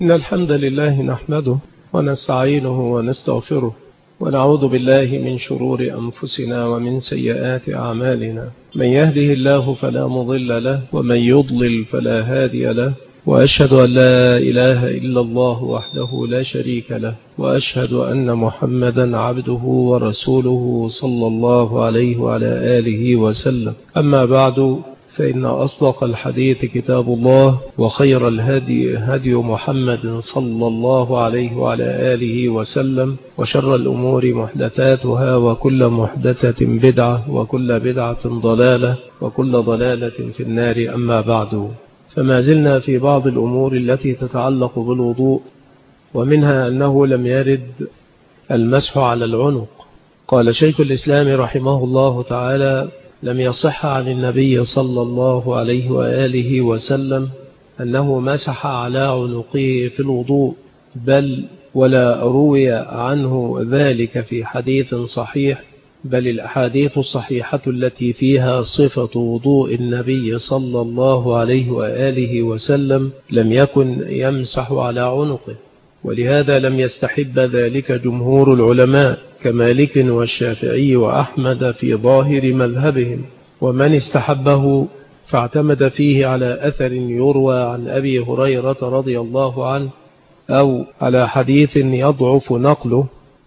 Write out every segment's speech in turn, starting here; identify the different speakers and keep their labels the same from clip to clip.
Speaker 1: إن الحمد لله نحمده ونستعينه ونستغفره ونعوذ بالله من شرور أنفسنا ومن سيئات أعمالنا. من يهده الله فلا مضل له ومن يضلل فلا هادي له، وأشهد أن لا إله إلا الله وحده لا شريك له، وأشهد أن محمدا عبده ورسوله صلى الله عليه وعلى آله وسلم. أما بعد، فإن أصدق الحديث كتاب الله، وخير الهدي هدي محمد صلى الله عليه وعلى آله وسلم، وشر الأمور محدثاتها، وكل محدثة بدعة، وكل بدعة ضلالة، وكل ضلالة في النار. أما بعد، فما زلنا في بعض الأمور التي تتعلق بالوضوء، ومنها أنه لم يرد المسح على العنق. قال شيخ الإسلام رحمه الله تعالى: لم يصح عن النبي صلى الله عليه وآله وسلم أنه مسح على عنقه في الوضوء، بل ولا روي عنه ذلك في حديث صحيح، بل الأحاديث الصحيحة التي فيها صفة وضوء النبي صلى الله عليه وآله وسلم لم يكن يمسح على عنقه، ولهذا لم يستحب ذلك جمهور العلماء كمالك والشافعي وأحمد في ظاهر مذهبهم. ومن استحبه فاعتمد فيه على أثر يروى عن أبي هريرة رضي الله عنه، أو على حديث يضعف نقله،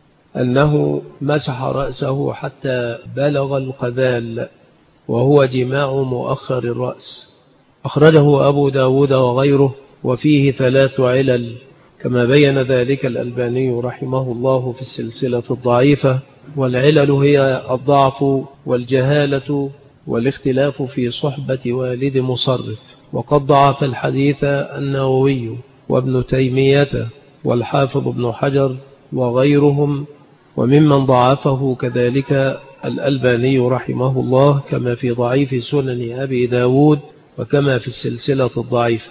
Speaker 1: أنه مسح رأسه حتى بلغ القذال، وهو جماع مؤخر الرأس. أخرجه أبو داود وغيره، وفيه 3 علل، كما بين ذلك الألباني رحمه الله في السلسلة الضعيفة. والعلل هي الضعف والجهالة والاختلاف في صحبة والد مصرف. وقد ضعف الحديث النووي وابن تيمية والحافظ ابن حجر وغيرهم، وممن ضعفه كذلك الألباني رحمه الله، كما في ضعيف سنن أبي داود وكما في السلسلة الضعيفة.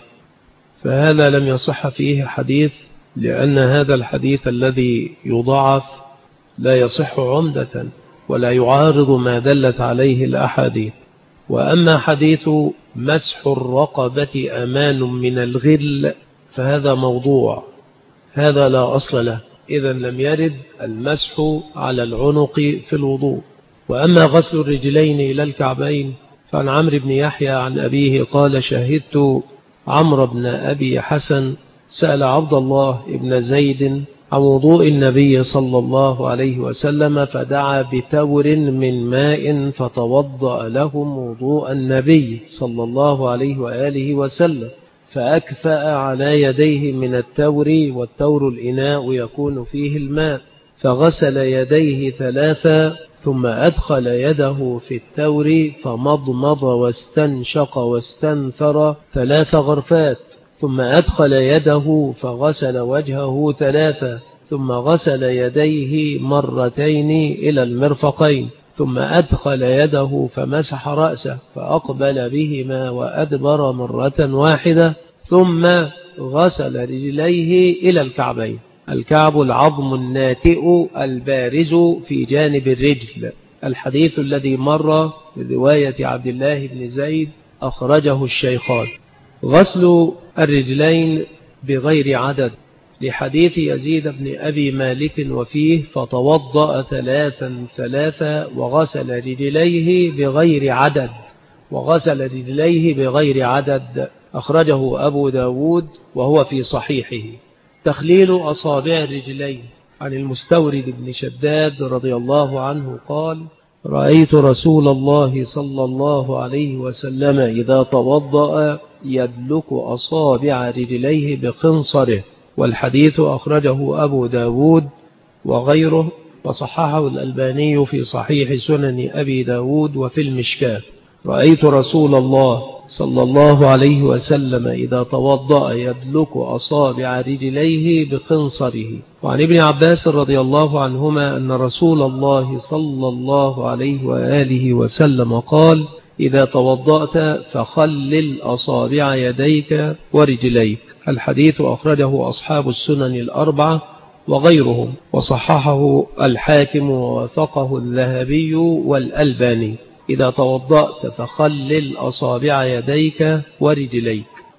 Speaker 1: فهذا لم يصح فيه حديث، لأن هذا الحديث الذي يضعف لا يصح عمدة ولا يعارض ما دلت عليه الأحاديث. وأما حديث مسح الرقبة أمان من الغل فهذا موضوع، هذا لا أصل له، إذا لم يرد المسح على العنق في الوضوء. وأما غسل الرجلين إلى الكعبين فعن عمرو بن يحيى عن أبيه قال: شهدت عمرو بن أبي حسن سأل عبد الله بن زيد عن وضوء النبي صلى الله عليه وسلم، فدعا بتور من ماء فتوضأ لهم وضوء النبي صلى الله عليه وآله وسلم، فأكفأ على يديه من التور، والتور الإناء يكون فيه الماء، فغسل يديه 3، ثم أدخل يده في التور فمضمض واستنشق واستنثر 3 غرفات، ثم أدخل يده فغسل وجهه 3، ثم غسل يديه 2 مرات إلى المرفقين، ثم أدخل يده فمسح رأسه فأقبل بهما وأدبر 1 مرة، ثم غسل رجليه إلى الكعبين. الكعب العظم الناتئ البارز في جانب الرجل. الحديث الذي مر برواية عبد الله بن زيد أخرجه الشيخان. غسل الرجلين بغير عدد، لحديث يزيد بن أبي مالك وفيه: فتوضأ 3 وغسل رجليه بغير عدد، وغسل رجليه بغير عدد. أخرجه أبو داود وهو في صحيحه. تخليل أصابع الرجلين، عن المستورد بن شداد رضي الله عنه قال: رأيت رسول الله صلى الله عليه وسلم إذا توضأ يدلك أصابع رجليه بخنصره. والحديث أخرجه أبو داود وغيره، وصححه الألباني في صحيح سنن أبي داود وفي المشكاة. رأيت رسول الله صلى الله عليه وسلم إذا توضأ يدلك أصابع رجليه بخنصره. وعن ابن عباس رضي الله عنهما أن رسول الله صلى الله عليه وآله وسلم قال: إذا توضأت فخلل أصابع يديك ورجليك. الحديث أخرجه أصحاب السنن ال4 وغيرهم، وصححه الحاكم ووثقه الذهبي والألباني. إذا توضأت فخلل أصابع يديك ورجليك.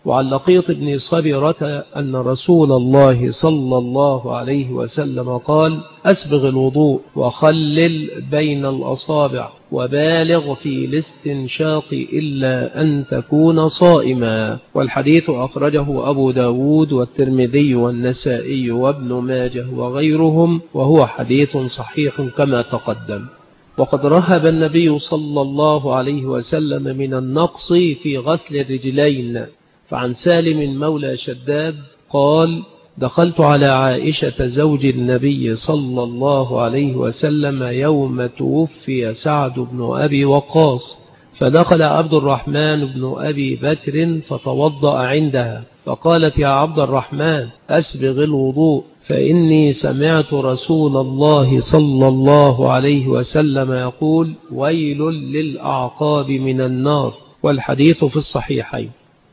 Speaker 1: وعن لقيط بن صبرة أن رسول الله صلى الله عليه وسلم قال: أسبغ الوضوء وخلل بين الأصابع وبالغ في الاستنشاق إلا أن تكون صائما. والحديث أخرجه أبو داود والترمذي والنسائي وابن ماجه وغيرهم، وهو حديث صحيح كما تقدم. وقد رهب النبي صلى الله عليه وسلم من النقص في غسل الرجلين. فعن سالم مولى شداد قال: دخلت على عائشة زوج النبي صلى الله عليه وسلم يوم توفي سعد بن أبي وقاص، فدخل عبد الرحمن بن أبي بكر فتوضأ عندها، فقالت: يا عبد الرحمن أسبغ الوضوء، فإني سمعت رسول الله صلى الله عليه وسلم يقول: ويل للأعقاب من النار. والحديث في الصحيحين.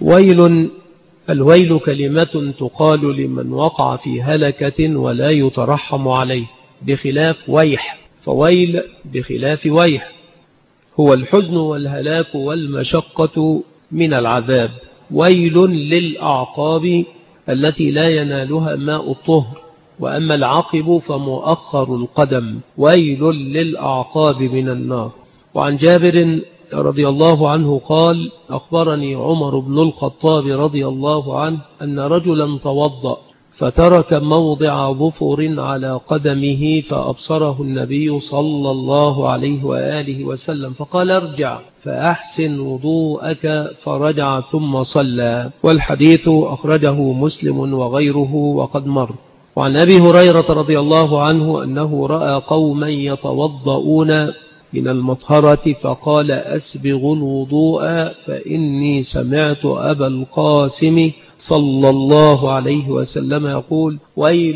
Speaker 1: الويل كلمة تقال لمن وقع في هلكة ولا يترحم عليه، بخلاف ويح، فويل بخلاف ويح هو الحزن والهلاك والمشقة من العذاب. ويل للأعقاب التي لا ينالها ماء الطهر، وأما العقب فمؤخر القدم. ويل للأعقاب من النار. وعن جابر رضي الله عنه قال: أخبرني عمر بن الخطاب رضي الله عنه أن رجلا توضأ فترك موضع ظفر على قدمه، فأبصره النبي صلى الله عليه وآله وسلم فقال: ارجع فأحسن وضوءك، فرجع ثم صلى. والحديث أخرجه مسلم وغيره وقد مر. وعن أبي هريرة رضي الله عنه أنه رأى قوما يتوضؤون من المطهرة فقال: أسبغوا الوضوء، فإني سمعت أبا القاسم صلى الله عليه وسلم يقول: ويل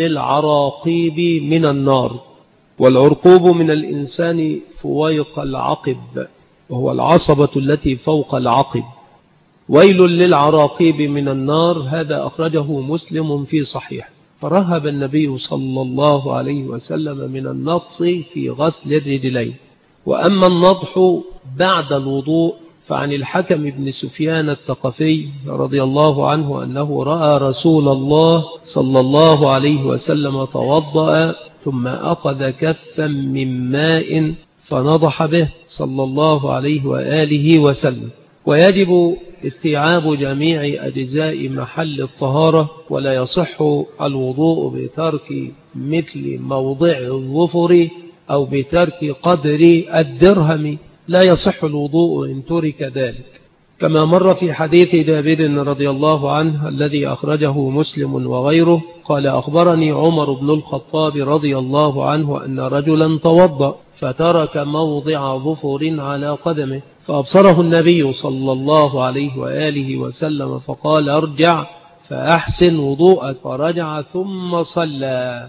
Speaker 1: للعراقيب من النار. والعرقوب من الإنسان فويق العقب، وهو العصبة التي فوق العقب. ويل للعراقيب من النار، هذا أخرجه مسلم في صحيح. فرهب النبي صلى الله عليه وسلم من النقص في غسل الرجلين. وأما النضح بعد الوضوء فعن الحكم بن سفيان الثقفي رضي الله عنه أنه رأى رسول الله صلى الله عليه وسلم توضأ ثم أخذ كفا من ماء فنضح به صلى الله عليه وآله وسلم. ويجب استيعاب جميع أجزاء محل الطهارة، ولا يصح الوضوء بترك مثل موضع الظفر أو بترك قدر الدرهم، لا يصح الوضوء إن ترك ذلك، كما مر في حديث جابر رضي الله عنه الذي أخرجه مسلم وغيره قال: أخبرني عمر بن الخطاب رضي الله عنه أن رجلا توضأ فترك موضع ظفر على قدمه، فأبصره النبي صلى الله عليه وآله وسلم فقال: ارجع فأحسن وضوءك، فرجع ثم صلى.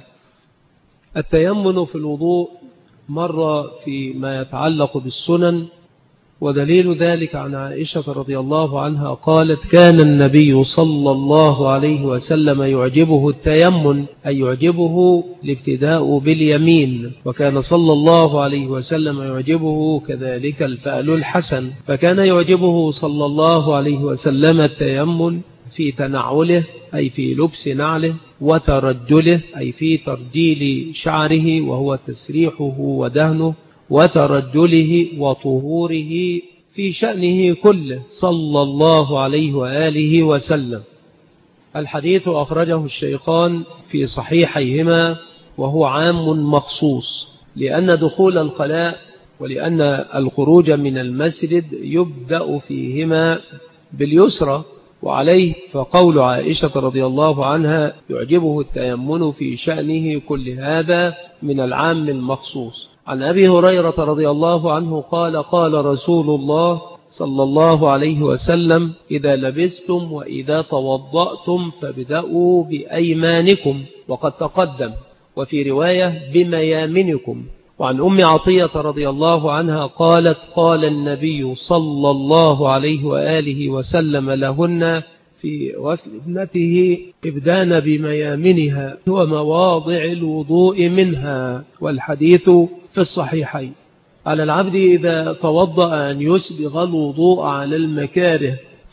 Speaker 1: التيمن في الوضوء مر فيما يتعلق بالسنن، ودليل ذلك عن عائشة رضي الله عنها قالت: كان النبي صلى الله عليه وسلم يعجبه التيمن، أي يعجبه الابتداء باليمين، وكان صلى الله عليه وسلم يعجبه كذلك الفعل الحسن، فكان يعجبه صلى الله عليه وسلم التيمن في تنعله أي في لبس نعله، وترجله أي في ترجيل شعره وهو تسريحه ودهنه، وترجله وطهوره في شأنه كله صلى الله عليه وآله وسلم. الحديث أخرجه الشيخان في صحيحيهما، وهو عام مخصوص، لأن دخول الخلاء ولأن الخروج من المسجد يبدأ فيهما باليسرى، وعليه فقول عائشة رضي الله عنها يعجبه التيمن في شأنه كل هذا من العام المخصوص. عن أبي هريرة رضي الله عنه قال: قال رسول الله صلى الله عليه وسلم: إذا لبستم وإذا توضأتم فابدأوا بأيمانكم، وقد تقدم، وفي رواية بميامنكم. وعن أم عطية رضي الله عنها قالت: قال النبي صلى الله عليه وآله وسلم لهن في غسل ابنته: ابدان بميامنها ومواضع الوضوء منها. والحديث في الصحيحين. على العبد إذا توضأ أن يسبغ الوضوء على المكاره،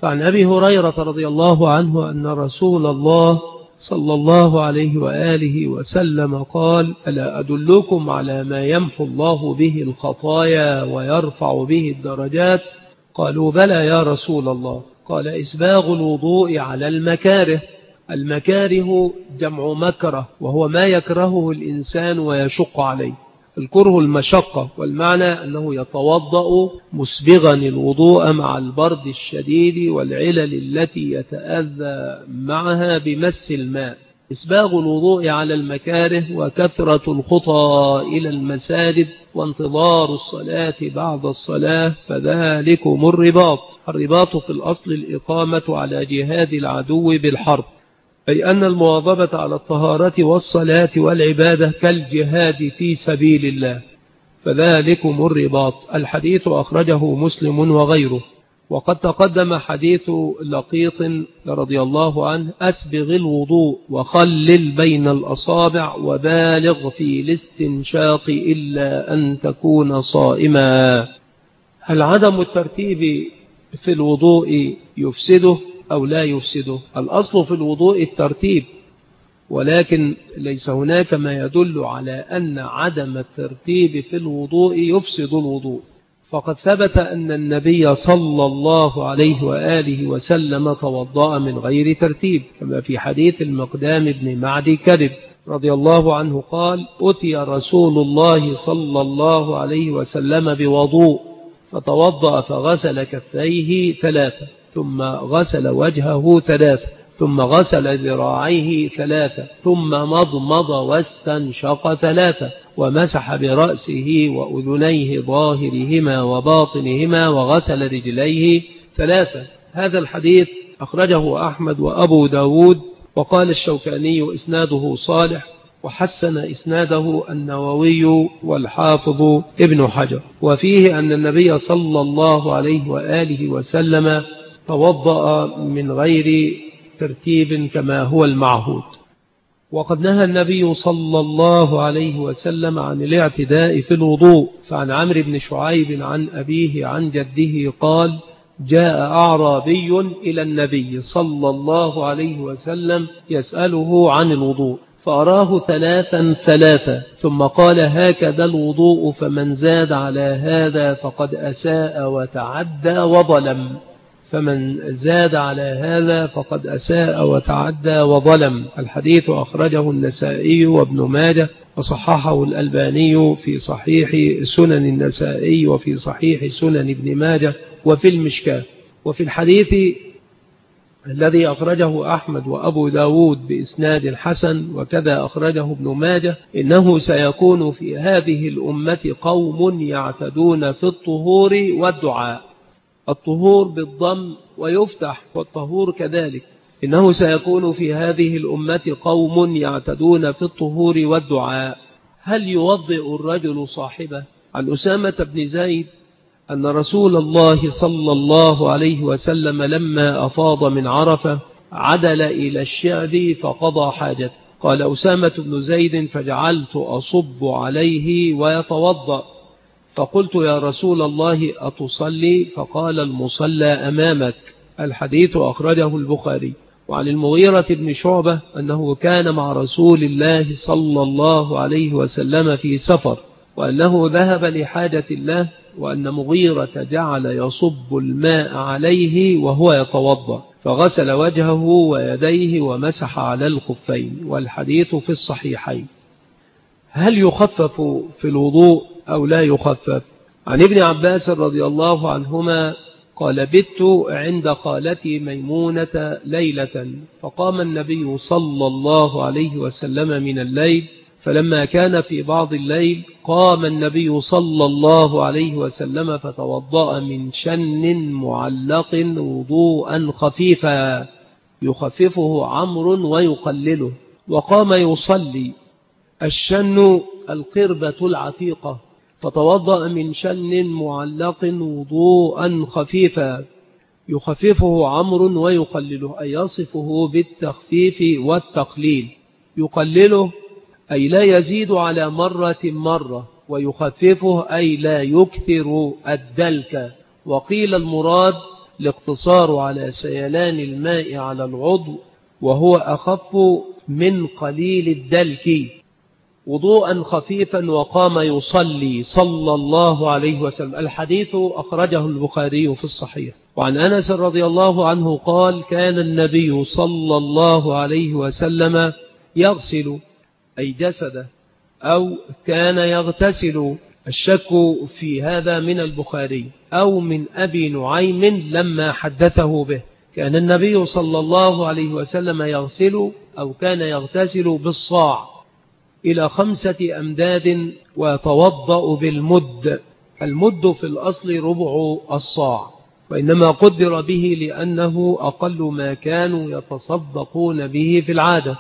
Speaker 1: فعن أبي هريرة رضي الله عنه أن رسول الله صلى الله عليه وآله وسلم قال: ألا أدلكم على ما يمحو الله به الخطايا ويرفع به الدرجات؟ قالوا: بلى يا رسول الله. قال: إسباغ الوضوء على المكاره. المكاره جمع مكره، وهو ما يكرهه الإنسان ويشق عليه. الكره المشقة، والمعنى أنه يتوضأ مسبغا الوضوء مع البرد الشديد والعلل التي يتأذى معها بمس الماء. إسباغ الوضوء على المكاره وكثرة الخطى إلى المساجد وانتظار الصلاة بعد الصلاة، فذلكم الرباط. الرباط في الأصل الإقامة على جهاد العدو بالحرب، أي أن المواظبة على الطهارة والصلاة والعبادة كالجهاد في سبيل الله، فذلكم الرباط. الحديث أخرجه مسلم وغيره. وقد تقدم حديث لقيط رضي الله عنه: أسبغ الوضوء وخلل بين الأصابع وبالغ في الاستنشاق إلا أن تكون صائما. هل عدم الترتيب في الوضوء يفسده أو لا يفسده؟ الأصل في الوضوء الترتيب، ولكن ليس هناك ما يدل على أن عدم الترتيب في الوضوء يفسد الوضوء. فقد ثبت أن النبي صلى الله عليه وآله وسلم توضأ من غير ترتيب، كما في حديث المقدام بن معدي كذب رضي الله عنه قال: أتي رسول الله صلى الله عليه وسلم بوضوء فتوضأ فغسل كفيه 3، ثم غسل وجهه 3، ثم غسل ذراعيه 3، ثم مضمض واستنشق 3، ومسح برأسه وأذنيه ظاهرهما وباطنهما، وغسل رجليه 3. هذا الحديث أخرجه أحمد وأبو داود، وقال الشوكاني إسناده صالح، وحسن إسناده النووي والحافظ ابن حجر. وفيه أن النبي صلى الله عليه وآله وسلم توضأ من غير ترتيب كما هو المعهود. وقد نهى النبي صلى الله عليه وسلم عن الاعتداء في الوضوء. فعن عمرو بن شعيب عن أبيه عن جده قال: جاء أعرابي إلى النبي صلى الله عليه وسلم يسأله عن الوضوء، فأراه 3 ثم قال: هكذا الوضوء، فمن زاد على هذا فقد أساء وتعدى وظلم. فمن زاد على هذا فقد أساء وتعدى وظلم. الحديث أخرجه النسائي وابن ماجه، وصححه الألباني في صحيح سنن النسائي وفي صحيح سنن ابن ماجه وفي المشكاة. وفي الحديث الذي أخرجه أحمد وأبو داود بإسناد حسن وكذا أخرجه ابن ماجه: إنه سيكون في هذه الأمة قوم يعتدون في الطهور والدعاء. الطهور بالضم ويفتح، والطهور كذلك. إنه سيكون في هذه الأمة قوم يعتدون في الطهور والدعاء. هل يوضئ الرجل صاحبه؟ عن أسامة بن زيد أن رسول الله صلى الله عليه وسلم لما أفاض من عرفة عدل إلى الشعب فقضى حاجته. قال أسامة بن زيد: فجعلت أصب عليه ويتوضأ، فقلت: يا رسول الله أتصلي؟ فقال: المصلى أمامك. الحديث أخرجه البخاري. وعن المغيرة بن شعبة أنه كان مع رسول الله صلى الله عليه وسلم في سفر، وأنه ذهب لحاجة الله، وأن مغيرة جعل يصب الماء عليه وهو يتوضأ، فغسل وجهه ويديه ومسح على الخفين. والحديث في الصحيحين. هل يخفف في الوضوء أو لا يخفف؟ عن ابن عباس رضي الله عنهما قال: بت عند خالتي ميمونة ليلة، فقام النبي صلى الله عليه وسلم من الليل، فلما كان في بعض الليل قام النبي صلى الله عليه وسلم فتوضأ من شن معلق وضوءا خفيفا يخففه عمرو ويقلله، وقام يصلي. الشن القربة العتيقة، فتوضأ من شن معلق وضوءا خفيفا يخففه عمرو ويقلله، أي يصفه بالتخفيف والتقليل. يقلله أي لا يزيد على مرة، ويخففه أي لا يكثر الدلك. وقيل المراد الاقتصار على سيلان الماء على العضو وهو أخف من قليل الدلك وضوءا خفيفا وقام يصلي صلى الله عليه وسلم. الحديث أخرجه البخاري في الصحيح. وعن أنس رضي الله عنه قال كان النبي صلى الله عليه وسلم يغسل أي جسده أو كان يغتسل، الشك في هذا من البخاري أو من أبي نعيم لما حدثه به. كان النبي صلى الله عليه وسلم يغسل أو كان يغتسل بالصاع إلى 5 أمداد ويتوضأ بالمد. المد في الأصل ربع الصاع، وإنما قدر به لأنه أقل ما كانوا يتصدقون به في العادة،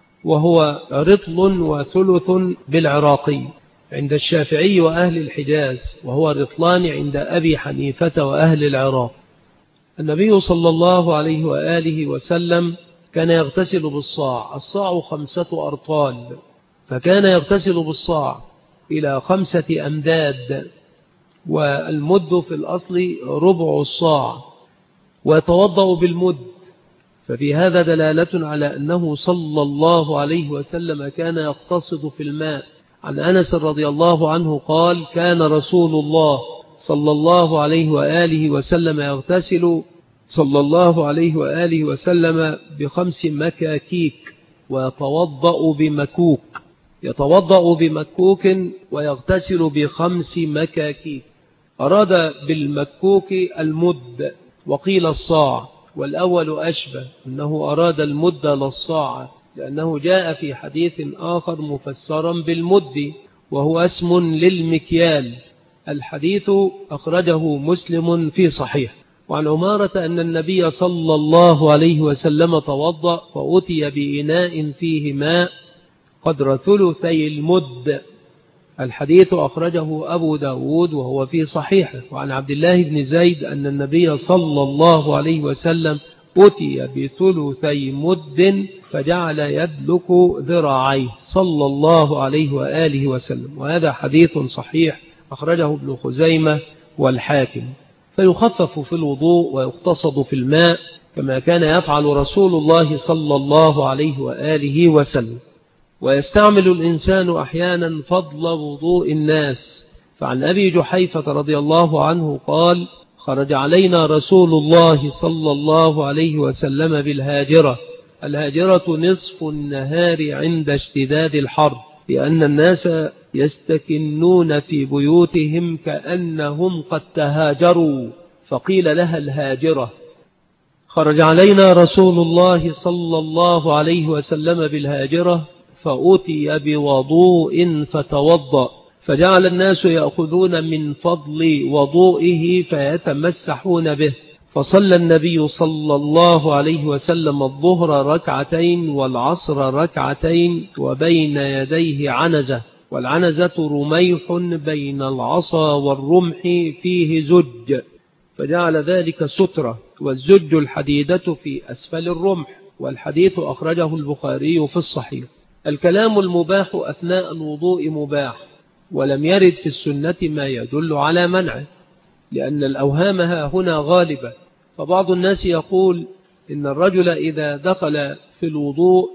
Speaker 1: وهو رطل وثلث بالعراقي عند الشافعي وأهل الحجاز، وهو رطلان عند أبي حنيفة وأهل العراق. النبي صلى الله عليه وآله وسلم كان يغتسل بالصاع. الصاع 5 أرطال، فكان يغتسل بالصاع إلى 5 أمداد، والمد في الأصل ربع الصاع، ويتوضأ بالمد. ففي هذا دلالة على أنه صلى الله عليه وسلم كان يقتصد في الماء. عن أنس رضي الله عنه قال كان رسول الله صلى الله عليه وآله وسلم يغتسل صلى الله عليه وآله وسلم ب5 مكاكيك ويتوضأ بمكوك. يتوضأ بمكوك ويغتسل ب5 مكاكيك. أراد بالمكوك المد وقيل الصاع، والأول أشبه أنه أراد المد للصاع، لأنه جاء في حديث آخر مفسرا بالمد وهو اسم للمكيال. الحديث أخرجه مسلم في صحيح. وعن عمارة أن النبي صلى الله عليه وسلم توضأ فأتي بإناء فيه ماء قدر 2/3 المد. الحديث أخرجه أبو داود وهو في صحيحه. وعن عبد الله بن زيد أن النبي صلى الله عليه وسلم أتي ب2/3 مد فجعل يدلك ذراعيه صلى الله عليه وآله وسلم. وهذا حديث صحيح أخرجه ابن خزيمة والحاكم. فيخفف في الوضوء ويقتصد في الماء كما كان يفعل رسول الله صلى الله عليه وآله وسلم. ويستعمل الإنسان أحيانا فضل وضوء الناس. فعن أبي جحيفة رضي الله عنه قال خرج علينا رسول الله صلى الله عليه وسلم بالهاجرة. الهاجرة نصف النهار عند اشتداد الحر، لأن الناس يستكنون في بيوتهم كأنهم قد تهاجروا، فقيل لها الهاجرة. خرج علينا رسول الله صلى الله عليه وسلم بالهاجرة فأتي بوضوء فتوضأ، فجعل الناس يأخذون من فضل وضوئه فيتمسحون به. فصلى النبي صلى الله عليه وسلم الظهر 2 ركعتين والعصر 2 ركعتين وبين يديه عنزة، والعنزة رميح بين العصا والرمح فيه زج، فجعل ذلك سترة، والزج الحديدة في أسفل الرمح. والحديث أخرجه البخاري في الصحيح. الكلام المباح أثناء الوضوء مباح، ولم يرد في السنة ما يدل على منعه، لأن الأوهام هنا غالبة. فبعض الناس يقول إن الرجل إذا دخل في الوضوء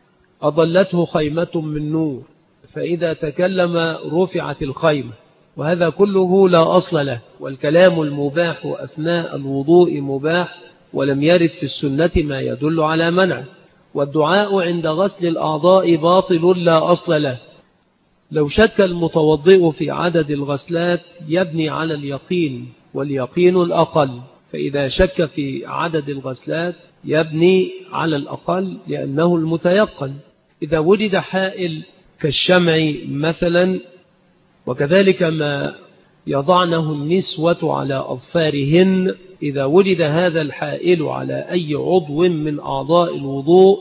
Speaker 1: أضلته خيمة من نور، فإذا تكلم رفعت الخيمة، وهذا كله لا أصل له. والكلام المباح أثناء الوضوء مباح، ولم يرد في السنة ما يدل على منعه. والدعاء عند غسل الأعضاء باطل لا أصل له. لو شك المتوضئ في عدد الغسلات يبني على اليقين، واليقين الأقل، فإذا شك في عدد الغسلات يبني على الأقل لأنه المتيقن. إذا وجد حائل كالشمع مثلا، وكذلك ما يضعنه النسوة على أظفارهن، إذا وجد هذا الحائل على أي عضو من أعضاء الوضوء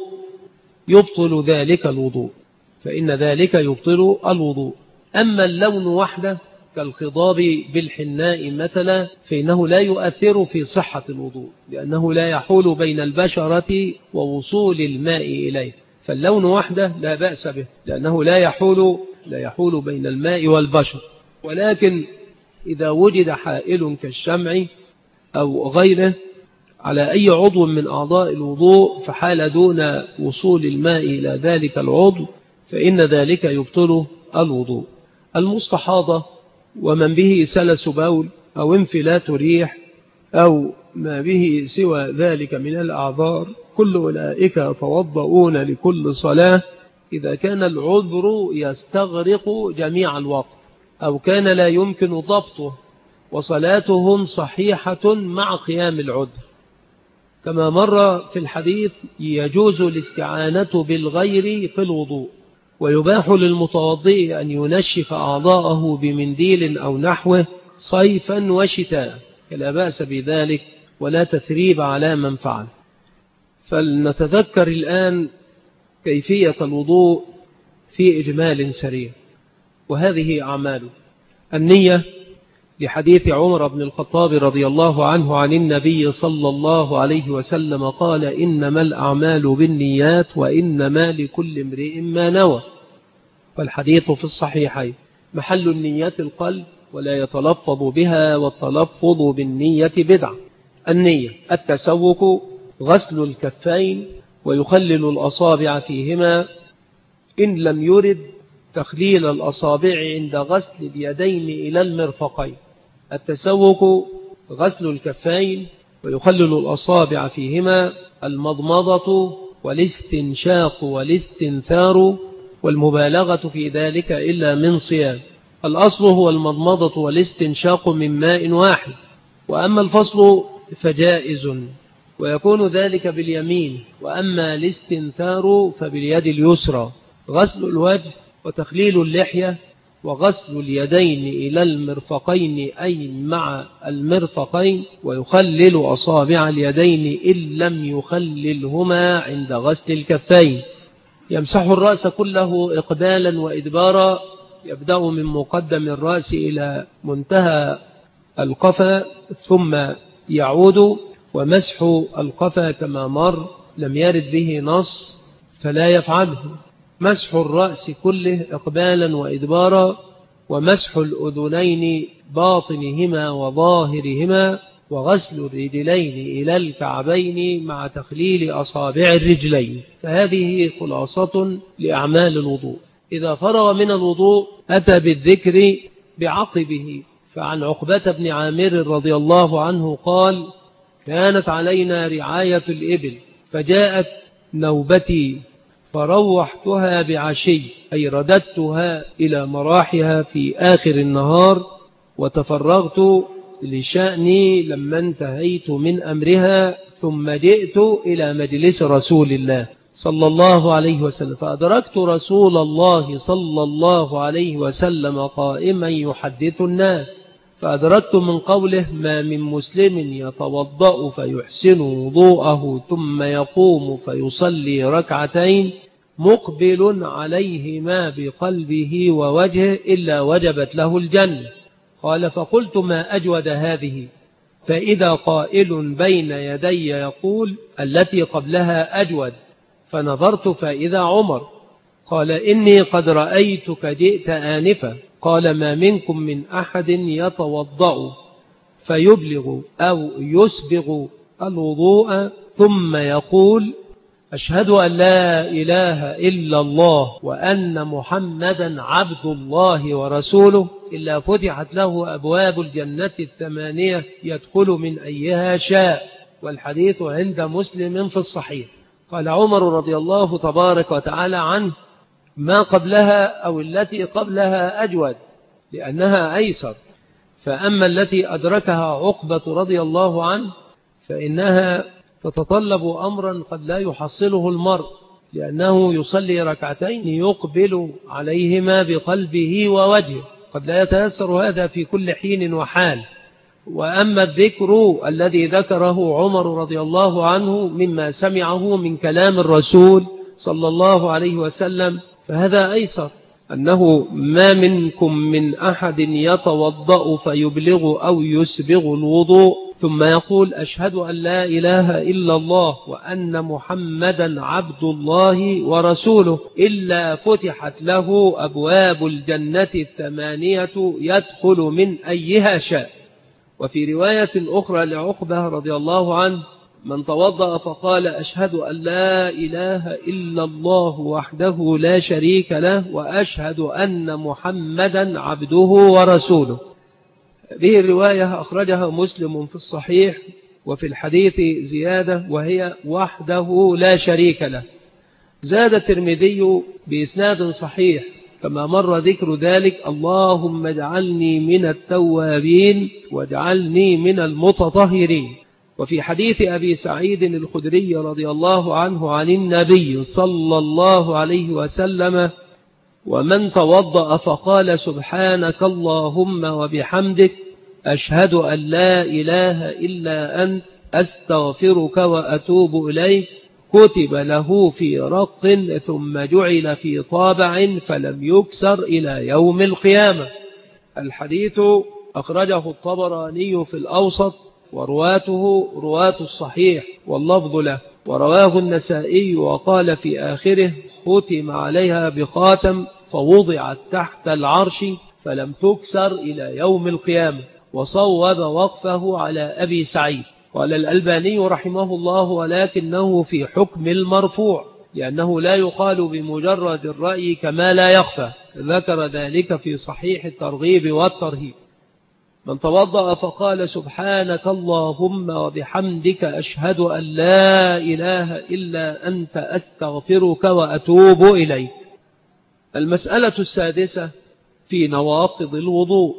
Speaker 1: يبطل ذلك الوضوء، فإن ذلك يبطل الوضوء. أما اللون وحده كالخضاب بالحناء مثلا فإنه لا يؤثر في صحة الوضوء، لأنه لا يحول بين البشرة ووصول الماء إليه، فاللون وحده لا بأس به لأنه لا يحول بين الماء والبشر. ولكن إذا وجد حائل كالشمع أو غيره على أي عضو من أعضاء الوضوء فحال دون وصول الماء إلى ذلك العضو فإن ذلك يبطل الوضوء. المستحاضة ومن به سلس بول أو انفلات ريح أو ما به سوى ذلك من الأعذار كل أولئك يتوضؤون لكل صلاة إذا كان العذر يستغرق جميع الوقت أو كان لا يمكن ضبطه، وصلاتهم صحيحة مع قيام العذر. كما مر في الحديث يجوز الاستعانة بالغير في الوضوء، ويباح للمتوضئ أن ينشف أعضاءه بمنديل أو نحوه صيفا وشتاء، فلا بأس بذلك ولا تثريب على من فعل. فلنتذكر الآن كيفية الوضوء في إجمال سريع، وهذه أعماله. النية لحديث عمر بن الخطاب رضي الله عنه عن النبي صلى الله عليه وسلم قال: إنما الأعمال بالنيات وإنما لكل امرئ ما نوى. فالحديث في الصحيحين. محل النية القلب ولا يتلفظ بها، والتلفظ بالنية بدعة. النية التسوك، غسل الكفين ويخلل الأصابع فيهما إن لم يرد تخليل الأصابع عند غسل اليدين إلى المرفقين. التسوك غسل الكفين ويخلل الأصابع فيهما، المضمضة والاستنشاق والاستنثار، والمبالغة في ذلك إلا من صيام. الأصل هو المضمضة والاستنشاق من ماء واحد، وأما الفصل فجائز ويكون ذلك باليمين، وأما الاستنثار فباليد اليسرى. غسل الوجه وتخليل اللحية وغسل اليدين إلى المرفقين أي مع المرفقين، ويخلل أصابع اليدين إن لم يخللهما عند غسل الكفين. يمسح الرأس كله إقبالا وإدبارا، يبدأ من مقدم الرأس إلى منتهى القفا ثم يعود. ومسح القفا كما مر لم يرد به نص فلا يفعله. مسح الرأس كله إقبالا وإدبارا، ومسح الأذنين باطنهما وظاهرهما، وغسل الرجلين إلى الكعبين مع تخليل أصابع الرجلين. فهذه خلاصة لأعمال الوضوء. إذا فرغ من الوضوء أتى بالذكر بعقبه. فعن عقبة بن عامر رضي الله عنه قال: كانت علينا رعاية الإبل فجاءت نوبتي فروحتها بعشي، أي رددتها إلى مراحها في آخر النهار، وتفرغت لشأني لما انتهيت من أمرها، ثم جئت إلى مجلس رسول الله صلى الله عليه وسلم فأدركت رسول الله صلى الله عليه وسلم قائما يحدث الناس، فأدركت من قوله: ما من مسلم يتوضأ فيحسن وضوءه ثم يقوم فيصلي ركعتين مقبل عليهما بقلبه ووجهه إلا وجبت له الجنة. قال: فقلت: ما أجود هذه؟ فإذا قائل بين يدي يقول: التي قبلها أجود. فنظرت فإذا عمر. قال: إني قد رأيتك جئت آنفا. قال: ما منكم من أحد يتوضأ فيبلغ أو يسبغ الوضوء ثم يقول: أشهد أن لا إله إلا الله وأن محمدا عبد الله ورسوله، إلا فتحت له أبواب الجنة 8 يدخل من أيها شاء. والحديث عند مسلم في الصحيح. قال عمر رضي الله تبارك وتعالى عنه: ما قبلها أو التي قبلها أجود لأنها أيسر. فأما التي أدركها عقبة رضي الله عنه فإنها تتطلب أمرا قد لا يحصله المرء، لأنه يصلي ركعتين يقبل عليهما بقلبه ووجهه، قد لا يتيسر هذا في كل حين وحال. وأما الذكر الذي ذكره عمر رضي الله عنه مما سمعه من كلام الرسول صلى الله عليه وسلم فهذا أيسر، أنه ما منكم من أحد يتوضأ فيبلغ أو يسبغ الوضوء ثم يقول: أشهد أن لا إله إلا الله وأن محمدا عبد الله ورسوله، إلا فتحت له أبواب الجنة 8 يدخل من أيها شاء. وفي رواية أخرى لعقبة رضي الله عنه: من توضأ فقال أشهد أن لا إله إلا الله وحده لا شريك له وأشهد أن محمدا عبده ورسوله. هذه الرواية أخرجها مسلم في الصحيح، وفي الحديث زيادة وهي وحده لا شريك له. زاد الترمذي بإسناد صحيح كما مر ذكر ذلك: اللهم اجعلني من التوابين واجعلني من المتطهرين. وفي حديث أبي سعيد الخدري رضي الله عنه عن النبي صلى الله عليه وسلم: ومن توضأ فقال سبحانك اللهم وبحمدك أشهد أن لا إله إلا أنت أستغفرك وأتوب إليك، كتب له في رق ثم جعل في طابع فلم يكسر إلى يوم القيامة. الحديث أخرجه الطبراني في الأوسط، ورواته رواة الصحيح واللفظ له، ورواه النسائي وقال في آخره: ختم عليها بخاتم فوضعت تحت العرش فلم تكسر إلى يوم القيامة. وصوب وقفه على أبي سعيد. قال الألباني رحمه الله: ولكنه في حكم المرفوع، لأنه لا يقال بمجرد الرأي كما لا يخفى. ذكر ذلك في صحيح الترغيب والترهيب. من توضأ فقال سبحانك اللهم وبحمدك أشهد أن لا إله إلا أنت أستغفرك وأتوب إليك. المسألة السادسة في نواقض الوضوء،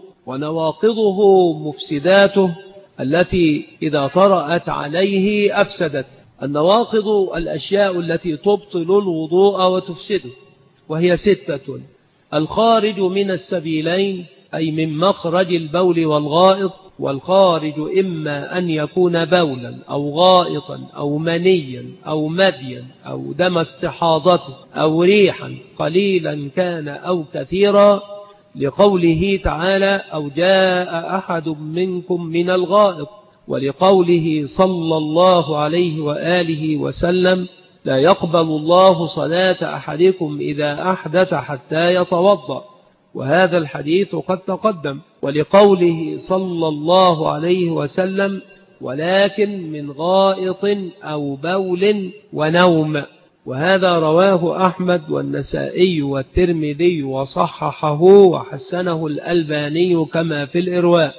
Speaker 1: ونواقضه مفسداته التي إذا طرأت عليه أفسدت. النواقض الأشياء التي تبطل الوضوء وتفسده، وهي 6: الخارج من السبيلين، أي من مخرج البول والغائط. والخارج إما أن يكون بولا أو غائطا أو منيا أو مديا أو دم استحاضة أو ريحا قليلا كان أو كثيرا، لقوله تعالى: أو جاء أحد منكم من الغائط، ولقوله صلى الله عليه وآله وسلم: لا يقبل الله صلاة أحدكم إذا أحدث حتى يتوضأ. وهذا الحديث قد تقدم. ولقوله صلى الله عليه وسلم: ولكن من غائط أو بول ونوم. وهذا رواه أحمد والنسائي والترمذي وصححه وحسنه الألباني كما في الإرواء.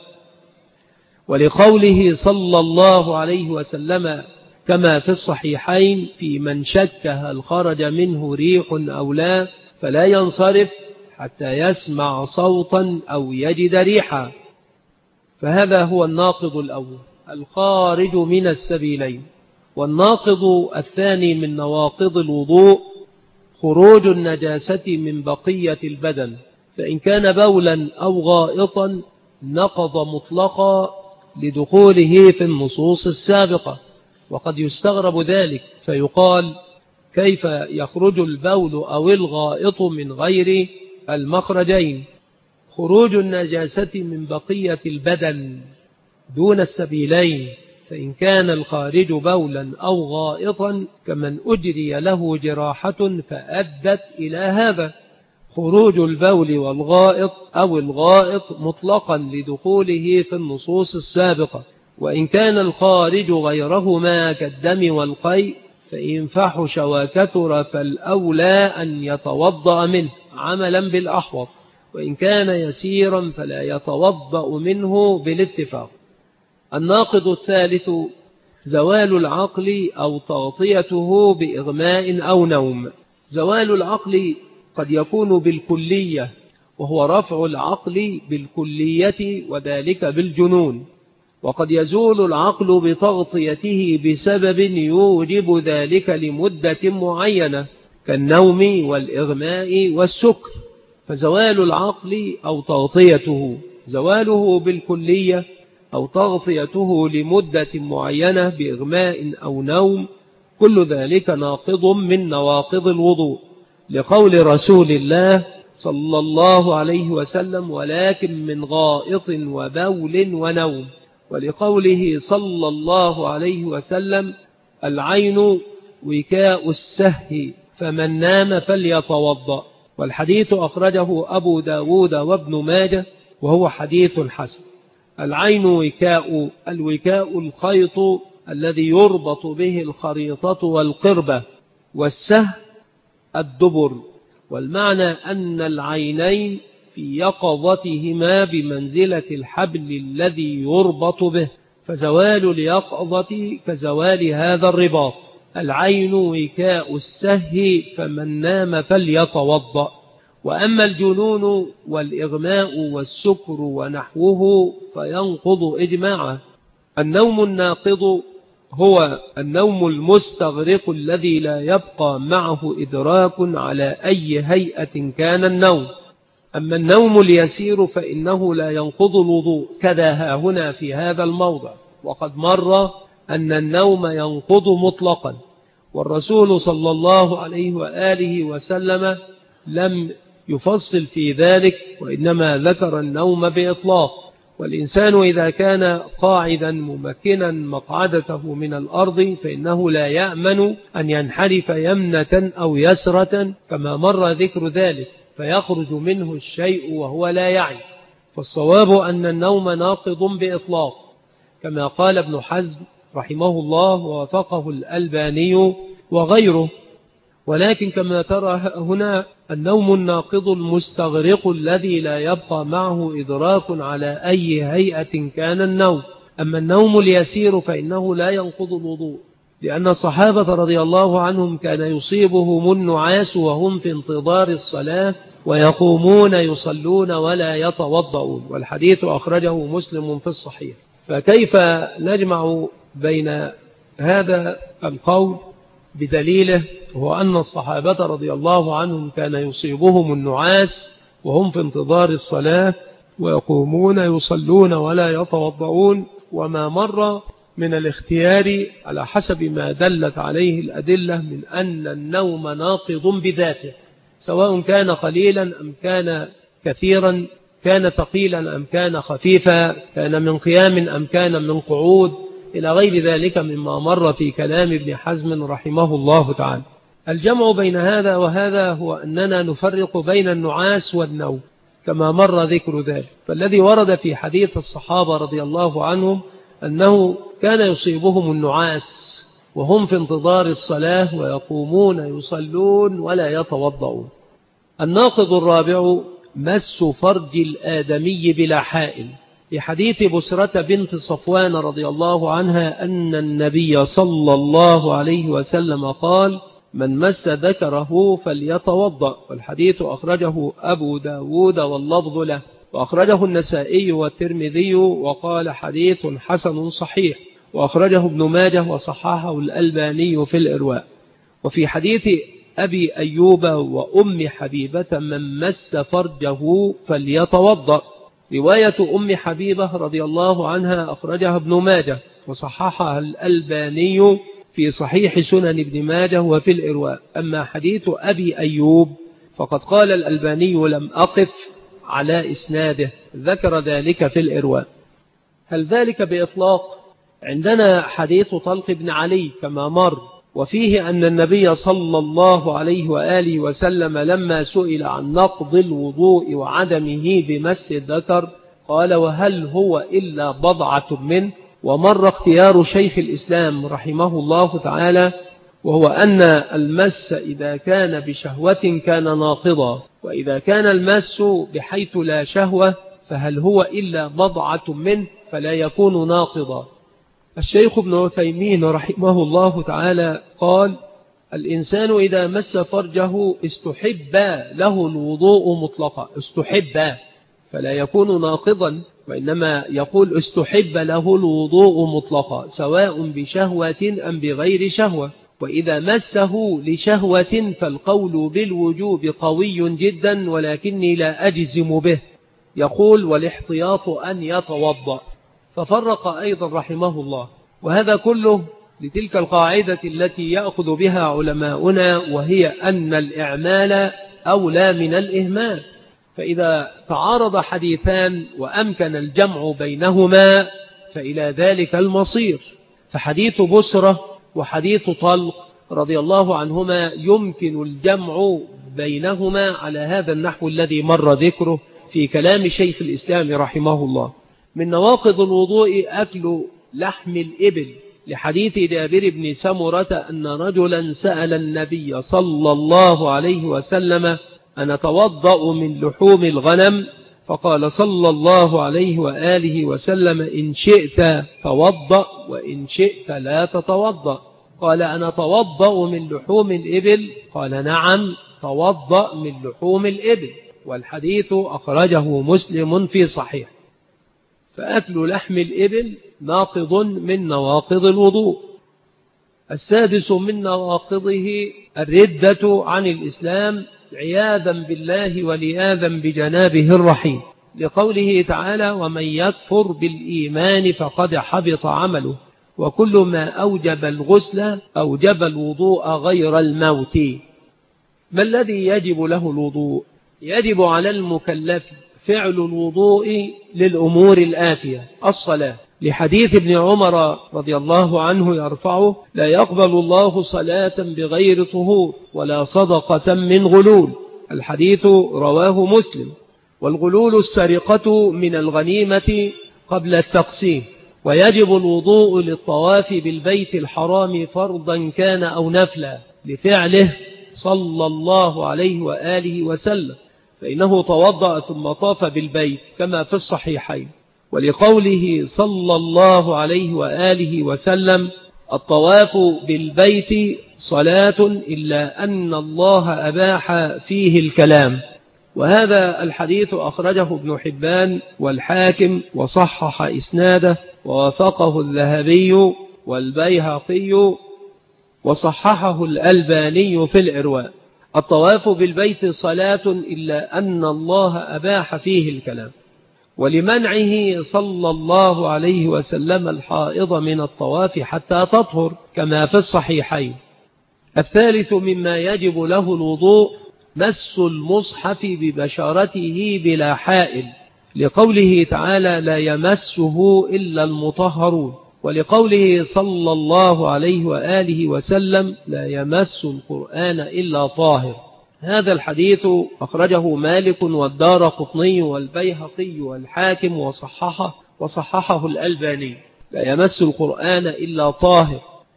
Speaker 1: ولقوله صلى الله عليه وسلم كما في الصحيحين: في من شك هل خرج منه ريح أو لا فلا ينصرف حتى يسمع صوتا أو يجد ريحا. فهذا هو الناقض الأول، الخارج من السبيلين. والناقض الثاني من نواقض الوضوء خروج النجاسة من بقية البدن، فإن كان بولا أو غائطا نقض مطلقا لدخوله في النصوص السابقة. وقد يستغرب ذلك فيقال: كيف يخرج البول أو الغائط من غير المخرجين؟ خروج النجاسة من بقية البدن دون السبيلين، فإن كان الخارج بولا أو غائطا كمن أجري له جراحة فأدت إلى هذا. خروج البول والغائط أو الغائط مطلقا لدخوله في النصوص السابقة. وإن كان الخارج غيرهما كالدم والقيء فإن فحش وكثر فالأولى أن يتوضأ منه عملا بالأحوط، وإن كان يسيرا فلا يتوضأ منه بالاتفاق. الناقض الثالث زوال العقل أو تغطيته بإغماء أو نوم. زوال العقل قد يكون بالكلية، وهو رفع العقل بالكلية وذلك بالجنون. وقد يزول العقل بتغطيته بسبب يوجب ذلك لمدة معينة كالنوم والإغماء والسكر. فزوال العقل أو تغطيته، زواله بالكلية أو تغطيته لمدة معينة بإغماء أو نوم، كل ذلك ناقض من نواقض الوضوء، لقول رسول الله صلى الله عليه وسلم: ولكن من غائط وبول ونوم. ولقوله صلى الله عليه وسلم: العين وكاء السهي فمن نام فليتوضأ. والحديث أخرجه أبو داود وابن ماجه وهو حديث حسن. العين وكاء، الوكاء الخيط الذي يربط به الخريطة والقربة، والسهم الدبر. والمعنى أن العينين في يقظتهما بمنزلة الحبل الذي يربط به، فزوال اليقظة كزوال هذا الرباط. العين وكاء السهي، فمن نام فليتوضأ. وأما الجنون والإغماء والسكر ونحوه فينقض إجماعا. النوم الناقض هو النوم المستغرق الذي لا يبقى معه إدراك على أي هيئة كان النوم. أما النوم اليسير فإنه لا ينقض الوضوء، كذا ها هنا في هذا الموضع. وقد مر أن النوم ينقض مطلقا، والرسول صلى الله عليه وآله وسلم لم يفصل في ذلك، وإنما ذكر النوم بإطلاق. والإنسان إذا كان قاعدا ممكنا مقعدته من الأرض فإنه لا يأمن أن ينحرف يمنة أو يسرة كما مر ذكر ذلك، فيخرج منه الشيء وهو لا يعي. فالصواب أن النوم ناقض بإطلاق، كما قال ابن حزم رحمه الله ووافقه الألباني وغيره. ولكن كما ترى هنا النوم الناقض المستغرق الذي لا يبقى معه إدراك على أي هيئة كان النوم. أما النوم اليسير فإنه لا ينقض الوضوء، لأن الصحابة رضي الله عنهم كان يصيبهم النعاس وهم في انتظار الصلاة ويقومون يصلون ولا يتوضؤون، والحديث أخرجه مسلم في الصحيح. فكيف نجمع بين هذا القول بدليله، هو أن الصحابة رضي الله عنهم كان يصيبهم النعاس وهم في انتظار الصلاة ويقومون يصلون ولا يتوضؤون، وما مر من الاختيار على حسب ما دلت عليه الأدلة من أن النوم ناقض بذاته، سواء كان قليلا أم كان كثيرا، كان ثقيلا أم كان خفيفا، كان من قيام أم كان من قعود، إلى غير ذلك مما مر في كلام ابن حزم رحمه الله تعالى. الجمع بين هذا وهذا هو أننا نفرق بين النعاس والنوم كما مر ذكر ذلك. فالذي ورد في حديث الصحابة رضي الله عنهم أنه كان يصيبهم النعاس وهم في انتظار الصلاة ويقومون يصلون ولا يتوضؤون. الناقض الرابع مس فرج الآدمي بلا حائل، في حديث بسرة بنت صفوان رضي الله عنها أن النبي صلى الله عليه وسلم قال: من مس ذكره فليتوضأ. والحديث أخرجه أبو داود واللفظ له، وأخرجه النسائي والترمذي وقال حديث حسن صحيح، وأخرجه ابن ماجه وصححه الألباني في الإرواء. وفي حديث أبي أيوب وأم حبيبة: من مس فرجه فليتوضأ. رواية أم حبيبة رضي الله عنها أخرجها ابن ماجه وصححها الألباني في صحيح سنن ابن ماجه وفي الإرواء. أما حديث أبي أيوب فقد قال الألباني: لم أقف على إسناده، ذكر ذلك في الإرواء. هل ذلك بإطلاق؟ عندنا حديث طلق بن علي كما مر، وفيه أن النبي صلى الله عليه وآله وسلم لما سئل عن نقض الوضوء وعدمه بمس الذكر قال: وهل هو إلا بضعة منه. ومر اختيار شيخ الإسلام رحمه الله تعالى، وهو أن المس إذا كان بشهوة كان ناقضا، وإذا كان المس بحيث لا شهوة فهل هو إلا بضعة منه فلا يكون ناقضا. الشيخ ابن عثيمين رحمه الله تعالى قال: الإنسان إذا مس فرجه استحب له الوضوء مطلقا، استحب فلا يكون ناقضا، وإنما يقول استحب له الوضوء مطلقا سواء بشهوة أم بغير شهوة. وإذا مسه لشهوة فالقول بالوجوب قوي جدا ولكني لا أجزم به. يقول: والاحتياط أن يتوضأ. ففرق أيضا رحمه الله، وهذا كله لتلك القاعدة التي يأخذ بها علماؤنا، وهي أن الإعمال أولى من الإهمال. فإذا تعارض حديثان وأمكن الجمع بينهما فإلى ذلك المصير. فحديث بسرة وحديث طلق رضي الله عنهما يمكن الجمع بينهما على هذا النحو الذي مر ذكره في كلام شيخ الإسلام رحمه الله. من نواقض الوضوء أكل لحم الإبل لحديث جابر بن سمرة أن رجلا سأل النبي صلى الله عليه وسلم أن أتوضأ من لحوم الغنم؟ فقال صلى الله عليه وآله وسلم: إن شئت توضأ وإن شئت لا تتوضأ. قال: أنا أتوضأ من لحوم الإبل؟ قال: نعم، توضأ من لحوم الإبل. والحديث أخرجه مسلم في صحيح. فأكل لحم الإبل ناقض من نواقض الوضوء. السادس من نواقضه الردة عن الإسلام عياذا بالله ولياذا بجنابه الرحيم، لقوله تعالى: ومن يكفر بالإيمان فقد حبط عمله، وكل ما أوجب الغسل أوجب الوضوء غير الموت. ما الذي يجب له الوضوء؟ يجب على المكلف فعل الوضوء للأمور الآتية: الصلاة، لحديث ابن عمر رضي الله عنه يرفعه: لا يقبل الله صلاة بغير طهور ولا صدقة من غلول. الحديث رواه مسلم. والغلول السرقة من الغنيمة قبل التقسيم. ويجب الوضوء للطواف بالبيت الحرام فرضا كان أو نفلا، لفعله صلى الله عليه وآله وسلم، فإنه توضأ ثم طاف بالبيت كما في الصحيحين. ولقوله صلى الله عليه وآله وسلم: الطواف بالبيت صلاة إلا أن الله أباح فيه الكلام. وهذا الحديث أخرجه ابن حبان والحاكم وصحح إسناده ووافقه الذهبي والبيهقي وصححه الألباني في الإرواء. الطواف بالبيت صلاة إلا أن الله أباح فيه الكلام. ولمنعه صلى الله عليه وسلم الحائض من الطواف حتى تطهر كما في الصحيحين. الثالث مما يجب له الوضوء مس المصحف ببشرته بلا حائل، لقوله تعالى: لا يمسه إلا المطهرون. ولقوله صلى الله عليه وآله وسلم: لا يمس القرآن إلا طاهر. هذا الحديث أخرجه مالك والدارقطني والبيهقي والحاكم وصححه الألباني. لا يمس القرآن إلا طاهر.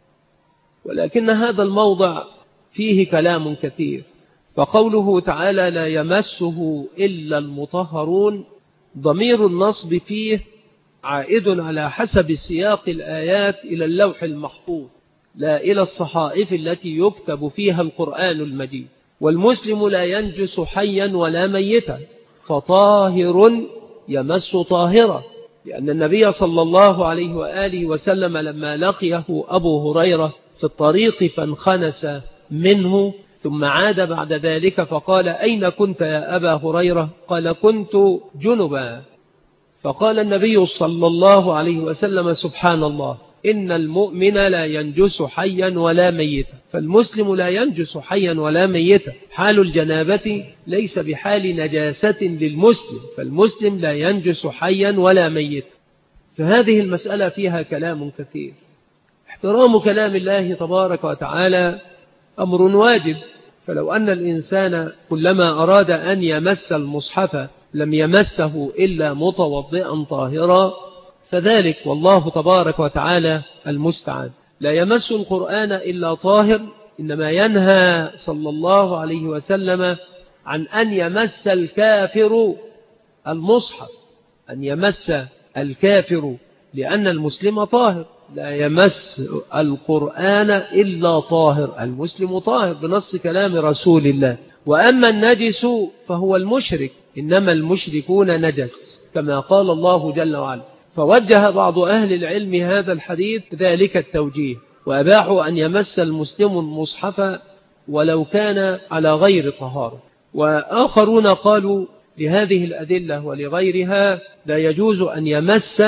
Speaker 1: ولكن هذا الموضع فيه كلام كثير. فقوله تعالى: لا يمسه إلا المطهرون، ضمير النصب فيه عائد على حسب سياق الآيات إلى اللوح المحفوظ، لا إلى الصحائف التي يكتب فيها القرآن المجيد. والمسلم لا ينجس حيا ولا ميتا، فطاهر يمس طاهرا، لأن النبي صلى الله عليه وآله وسلم لما لقيه أبو هريرة في الطريق فانخنس منه ثم عاد بعد ذلك فقال: أين كنت يا أبا هريرة؟ قال: كنت جنبا. فقال النبي صلى الله عليه وسلم: سبحان الله، إن المؤمن لا ينجس حيا ولا ميتا. فالمسلم لا ينجس حيا ولا ميتا. حال الجنابة ليس بحال نجاسة للمسلم، فالمسلم لا ينجس حيا ولا ميتا. فهذه المسألة فيها كلام كثير. احترام كلام الله تبارك وتعالى أمر واجب. فلو أن الإنسان كلما أراد أن يمس المصحف لم يمسه إلا متوضئا طاهرا فذلك، والله تبارك وتعالى المستعان. لا يمس القرآن إلا طاهر، إنما ينهى صلى الله عليه وسلم عن أن يمس الكافر المصحف، أن يمس الكافر، لأن المسلم طاهر. لا يمس القرآن إلا طاهر، المسلم طاهر بنص كلام رسول الله. وأما النجس فهو المشرك، إنما المشركون نجس، كما قال الله جل وعلا. فوجه بعض أهل العلم هذا الحديث ذلك التوجيه، وأباحوا أن يمس المسلم المصحف ولو كان على غير طهارة. وآخرون قالوا لهذه الأدلة ولغيرها لا يجوز أن يمس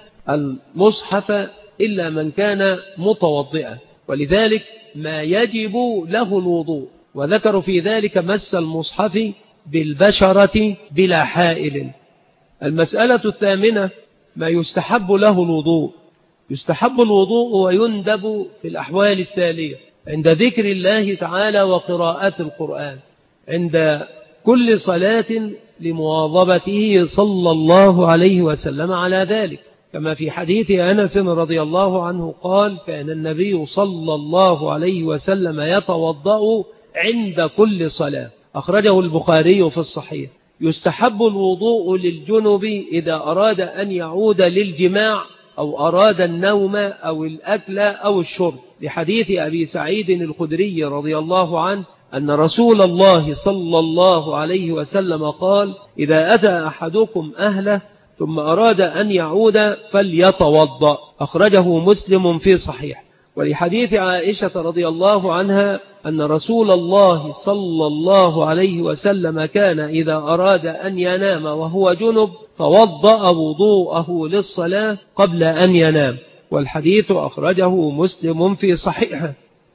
Speaker 1: المصحف إلا من كان متوضئا، ولذلك ما يجب له الوضوء. وذكروا في ذلك مس المصحف بالبشرة بلا حائل. المسألة الثامنة ما يستحب له الوضوء. يستحب الوضوء ويندب في الأحوال التالية: عند ذكر الله تعالى وقراءة القرآن، عند كل صلاة لمواظبته صلى الله عليه وسلم على ذلك، كما في حديث أنس رضي الله عنه قال: كان النبي صلى الله عليه وسلم يتوضأ عند كل صلاة. أخرجه البخاري في الصحيح. يستحب الوضوء للجنب إذا أراد أن يعود للجماع أو أراد النوم أو الأكل أو الشرب، لحديث أبي سعيد الخدري رضي الله عنه أن رسول الله صلى الله عليه وسلم قال: إذا أتى أحدكم أهله ثم أراد أن يعود فليتوضأ. أخرجه مسلم في صحيح. ولحديث عائشة رضي الله عنها أن رسول الله صلى الله عليه وسلم كان إذا أراد أن ينام وهو جنب توضأ وضوءه للصلاة قبل أن ينام. والحديث أخرجه مسلم في صحيحه.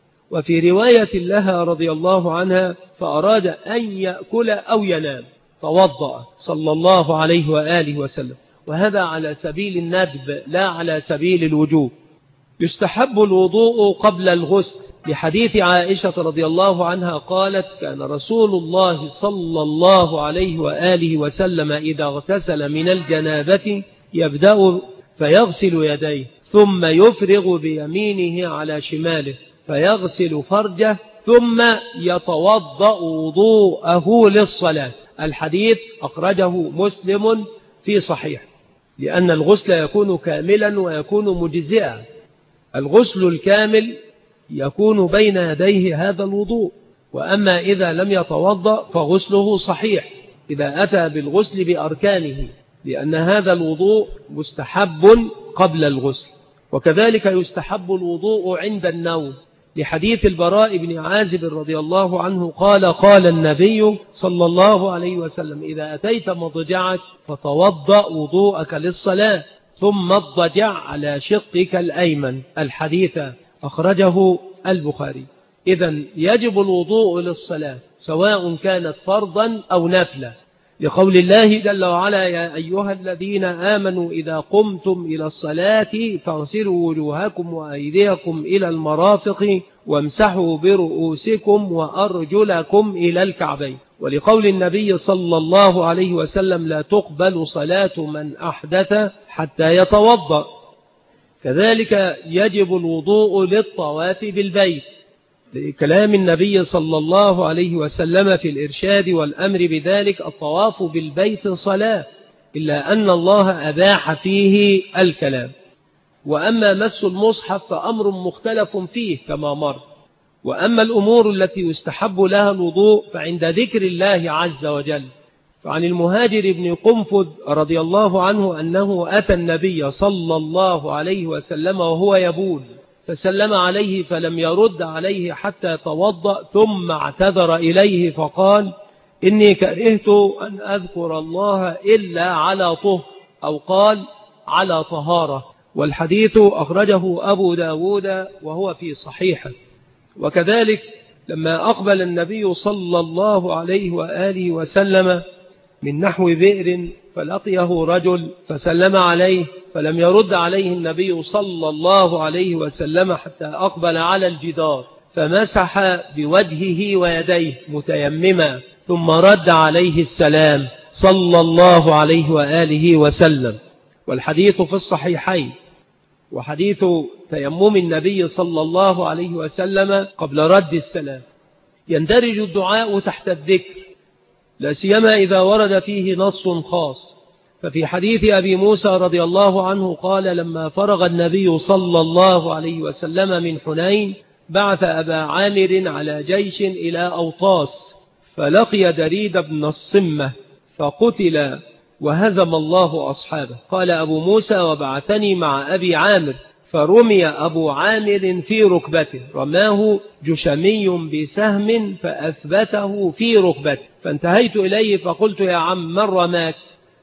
Speaker 1: وفي رواية لها رضي الله عنها: فأراد أن يأكل أو ينام توضأ صلى الله عليه وآله وسلم. وهذا على سبيل الندب لا على سبيل الوجوب. يستحب الوضوء قبل الغسل، لحديث عائشة رضي الله عنها قالت: كان رسول الله صلى الله عليه وآله وسلم إذا اغتسل من الجنابة يبدأ فيغسل يديه ثم يفرغ بيمينه على شماله فيغسل فرجه ثم يتوضأ وضوءه للصلاة. الحديث أخرجه مسلم في صحيح. لأن الغسل يكون كاملا ويكون مجزئا. الغسل الكامل يكون بين يديه هذا الوضوء، وأما إذا لم يتوضأ فغسله صحيح إذا أتى بالغسل بأركانه، لأن هذا الوضوء مستحب قبل الغسل. وكذلك يستحب الوضوء عند النوم، لحديث البراء بن عازب رضي الله عنه قال: قال النبي صلى الله عليه وسلم: إذا أتيت مضجعك فتوضأ وضوءك للصلاة ثم اضطجع على شقك الأيمن. الحديث أخرجه البخاري. إذن يجب الوضوء للصلاة سواء كانت فرضا أو نفلا، لقول الله جل وعلا: يا أيها الذين آمنوا إذا قمتم إلى الصلاة فاغسلوا وجوهكم وأيديكم إلى المرافق وامسحوا برؤوسكم وأرجلكم إلى الكعبين. ولقول النبي صلى الله عليه وسلم: لا تقبل صلاة من أحدث حتى يتوضأ. كذلك يجب الوضوء للطواف بالبيت، لكلام النبي صلى الله عليه وسلم في الإرشاد والأمر بذلك: الطواف بالبيت صلاة، إلا أن الله أباح فيه الكلام. وأما مس المصحف فأمر مختلف فيه كما مر. وأما الأمور التي يستحب لها الوضوء فعند ذكر الله عز وجل. فعن المهاجر بن قنفذ رضي الله عنه أنه أتى النبي صلى الله عليه وسلم وهو يبول، فسلم عليه فلم يرد عليه حتى توضأ، ثم اعتذر إليه فقال: إني كرهت أن أذكر الله إلا على طهر، أو قال على طهارة. والحديث أخرجه أبو داود وهو في صحيحه. وكذلك لما أقبل النبي صلى الله عليه وآله وسلم من نحو بئر فلقيه رجل فسلم عليه فلم يرد عليه النبي صلى الله عليه وسلم حتى أقبل على الجدار فمسح بوجهه ويديه متيمما ثم رد عليه السلام صلى الله عليه وآله وسلم. والحديث في الصحيحين. وحديث تيمم النبي صلى الله عليه وسلم قبل رد السلام. يندرج الدعاء تحت الذكر، لا سيما إذا ورد فيه نص خاص. ففي حديث أبي موسى رضي الله عنه قال: لما فرغ النبي صلى الله عليه وسلم من حنين بعث أبا عامر على جيش إلى أوطاس، فلقي دريد بن الصمة فقتل وهزم الله أصحابه. قال أبو موسى: وبعثني مع أبي عامر، فرمي أبو عامر في ركبته، رماه جشمي بسهم فأثبته في ركبته، فانتهيت إليه فقلت: يا عم من رماك؟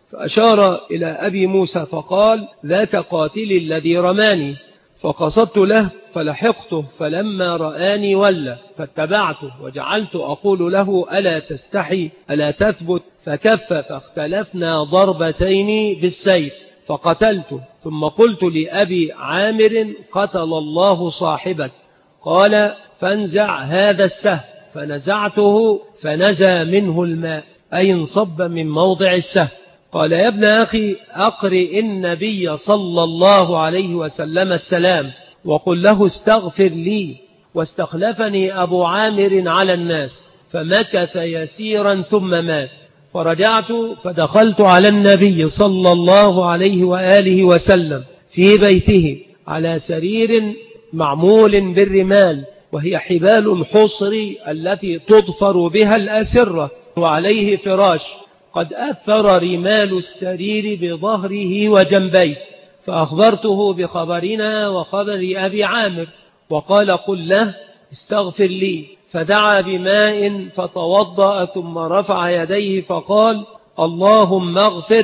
Speaker 1: فأشار إلى أبي موسى فقال: ذاك قاتلي الذي رماني. فقصدت له فلحقته، فلما رآني ولى فاتبعته وجعلت أقول له: ألا تستحي ألا تثبت؟ فكف، فاختلفنا ضربتين بالسيف فقتلته. ثم قلت لأبي عامر: قتل الله صاحبك. قال: فانزع هذا السهم. فنزعته فنزى منه الماء، أي انصب من موضع السهم. قال يا ابن أخي أقرئ النبي صلى الله عليه وسلم السلام وقل له استغفر لي. واستخلفني أبو عامر على الناس فمكث يسيرا ثم مات. فرجعت فدخلت على النبي صلى الله عليه وآله وسلم في بيته على سرير معمول بالرمال، وهي حبال الحصر التي تضفر بها الأسرة، وعليه فراش قد أثر رمال السرير بظهره وجنبيه. فأخبرته بخبرنا وخبر أبي عامر، وقال قل له استغفر لي. فدعا بماء فتوضأ ثم رفع يديه فقال اللهم اغفر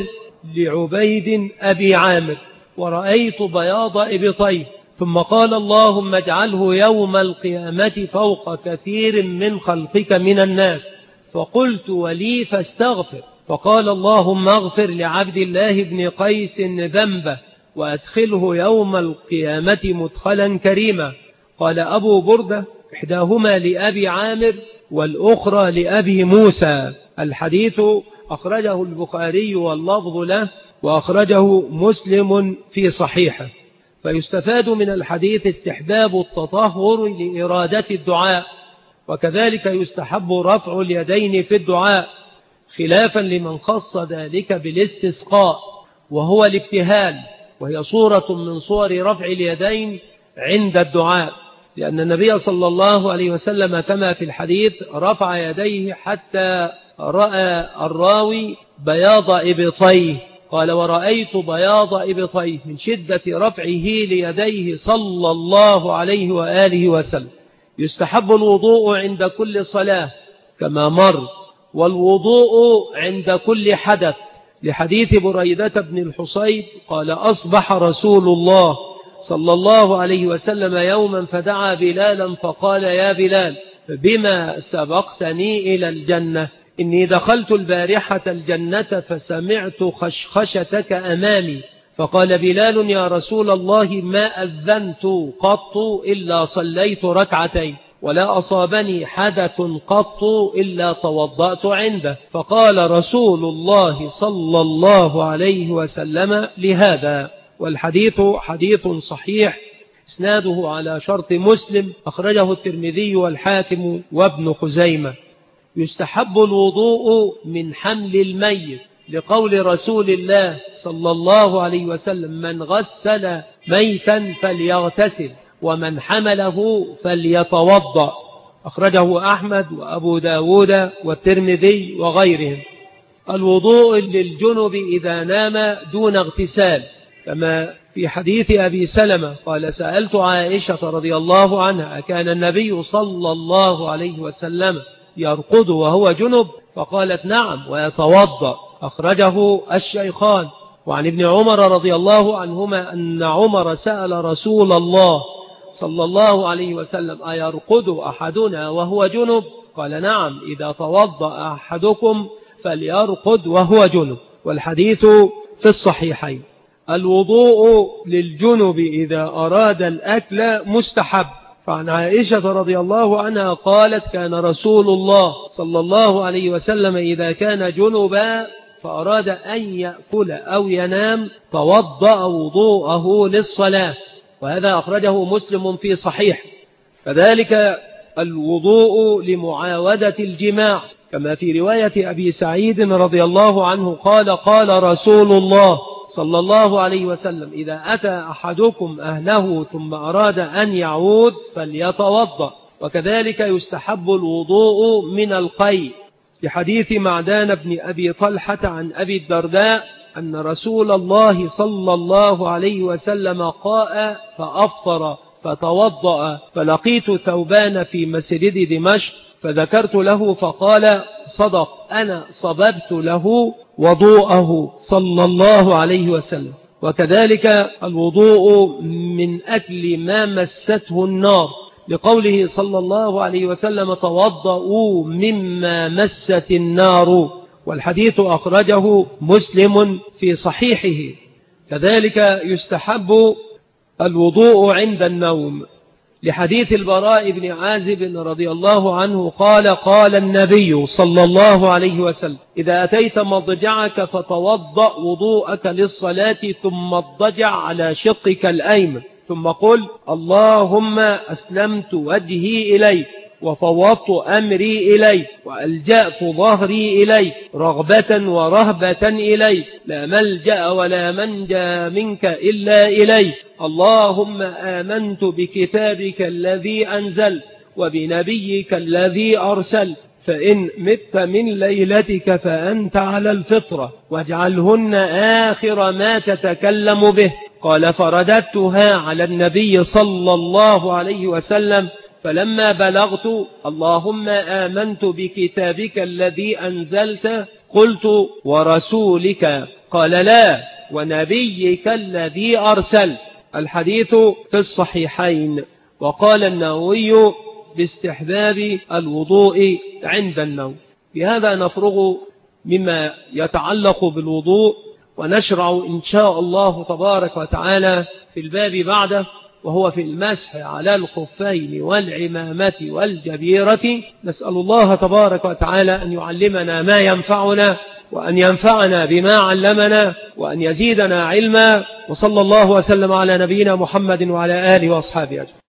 Speaker 1: لعبيد أبي عامر. ورأيت بياض إبطيه. ثم قال اللهم اجعله يوم القيامة فوق كثير من خلقك من الناس. فقلت ولي فاستغفر. فقال اللهم اغفر لعبد الله بن قيس ذنبه وأدخله يوم القيامة مدخلا كريما. قال أبو بردة إحداهما لأبي عامر والأخرى لأبي موسى. الحديث أخرجه البخاري واللفظ له، وأخرجه مسلم في صحيحه. فيستفاد من الحديث استحباب التطهر لإرادة الدعاء، وكذلك يستحب رفع اليدين في الدعاء، خلافا لمن خص ذلك بالاستسقاء وهو الابتهال، وهي صورة من صور رفع اليدين عند الدعاء، لأن النبي صلى الله عليه وسلم كما في الحديث رفع يديه حتى رأى الراوي بياض إبطيه. قال ورأيت بياض إبطيه من شدة رفعه ليديه صلى الله عليه وآله وسلم. يستحب الوضوء عند كل صلاة كما مر، والوضوء عند كل حدث، لحديث بريدة بن الحصيب قال أصبح رسول الله صلى الله عليه وسلم يوما فدعا بلالا فقال يا بلال بما سبقتني إلى الجنة؟ إني دخلت البارحة الجنة فسمعت خشخشتك أمامي. فقال بلال يا رسول الله ما أذنت قط إلا صليت ركعتين، ولا أصابني حدث قط إلا توضأت عنده. فقال رسول الله صلى الله عليه وسلم لهذا. والحديث حديث صحيح اسناده على شرط مسلم، أخرجه الترمذي والحاكم وابن خزيمة. يستحب الوضوء من حمل الميت، لقول رسول الله صلى الله عليه وسلم من غسل ميتا فليغتسل ومن حمله فليتوضأ. أخرجه أحمد وأبو داود والترمذي وغيرهم. الوضوء للجنب إذا نام دون اغتسال، كما في حديث أبي سلمة قال سألت عائشة رضي الله عنها كان النبي صلى الله عليه وسلم يرقد وهو جنب؟ فقالت نعم ويتوضأ. أخرجه الشيخان. وعن ابن عمر رضي الله عنهما أن عمر سأل رسول الله صلى الله عليه وسلم أيرقد أحدنا وهو جنب؟ قال نعم إذا توضأ أحدكم فليرقد وهو جنب. والحديث في الصحيحين. الوضوء للجنب إذا أراد الأكل مستحب. فعن عائشة رضي الله عنها قالت كان رسول الله صلى الله عليه وسلم إذا كان جنبا فأراد أن يأكل أو ينام توضأ وضوءه للصلاة، وهذا أخرجه مسلم في صحيح. كذلك الوضوء لمعاودة الجماع، كما في رواية أبي سعيد رضي الله عنه قال قال رسول الله صلى الله عليه وسلم إذا أتى أحدكم أهله ثم أراد أن يعود فليتوضأ. وكذلك يستحب الوضوء من القيء، لحديث معدان بن أبي طلحة عن أبي الدرداء أن رسول الله صلى الله عليه وسلم قاء فأفطر فتوضأ، فلقيت ثوبان في مسجد دمشق فذكرت له فقال صدق أنا صببت له وضوءه صلى الله عليه وسلم. وكذلك الوضوء من أكل ما مسته النار، لقوله صلى الله عليه وسلم توضؤوا مما مست النار، والحديث أخرجه مسلم في صحيحه. كذلك يستحب الوضوء عند النوم، لحديث البراء بن عازب رضي الله عنه قال قال النبي صلى الله عليه وسلم إذا أتيت مضجعك فتوضأ وضوءك للصلاة ثم اضطجع على شقك الأيمن ثم قل اللهم أسلمت وجهي إليك وفوضت أمري إليك وألجأت ظهري إليك رغبة ورهبة إليك لا ملجأ ولا منجى منك إلا إليك اللهم آمنت بكتابك الذي أنزل وبنبيك الذي أرسل فإن مت من ليلتك فأنت على الفطرة واجعلهن آخر ما تتكلم به. قال فرددتها على النبي صلى الله عليه وسلم فلما بلغت اللهم آمنت بكتابك الذي أنزلت قلت ورسولك قال لا ونبيك الذي أرسل. الحديث في الصحيحين. وقال النووي باستحباب الوضوء عند النوم. بهذا نفرغ مما يتعلق بالوضوء ونشرع إن شاء الله تبارك وتعالى في الباب بعده وهو في المسح على الخفين والعمامة والجبيرة. نسأل الله تبارك وتعالى أن يعلمنا ما ينفعنا وأن ينفعنا بما علمنا وأن يزيدنا علما. وصلى الله وسلم على نبينا محمد وعلى آله وأصحابه أجمعين.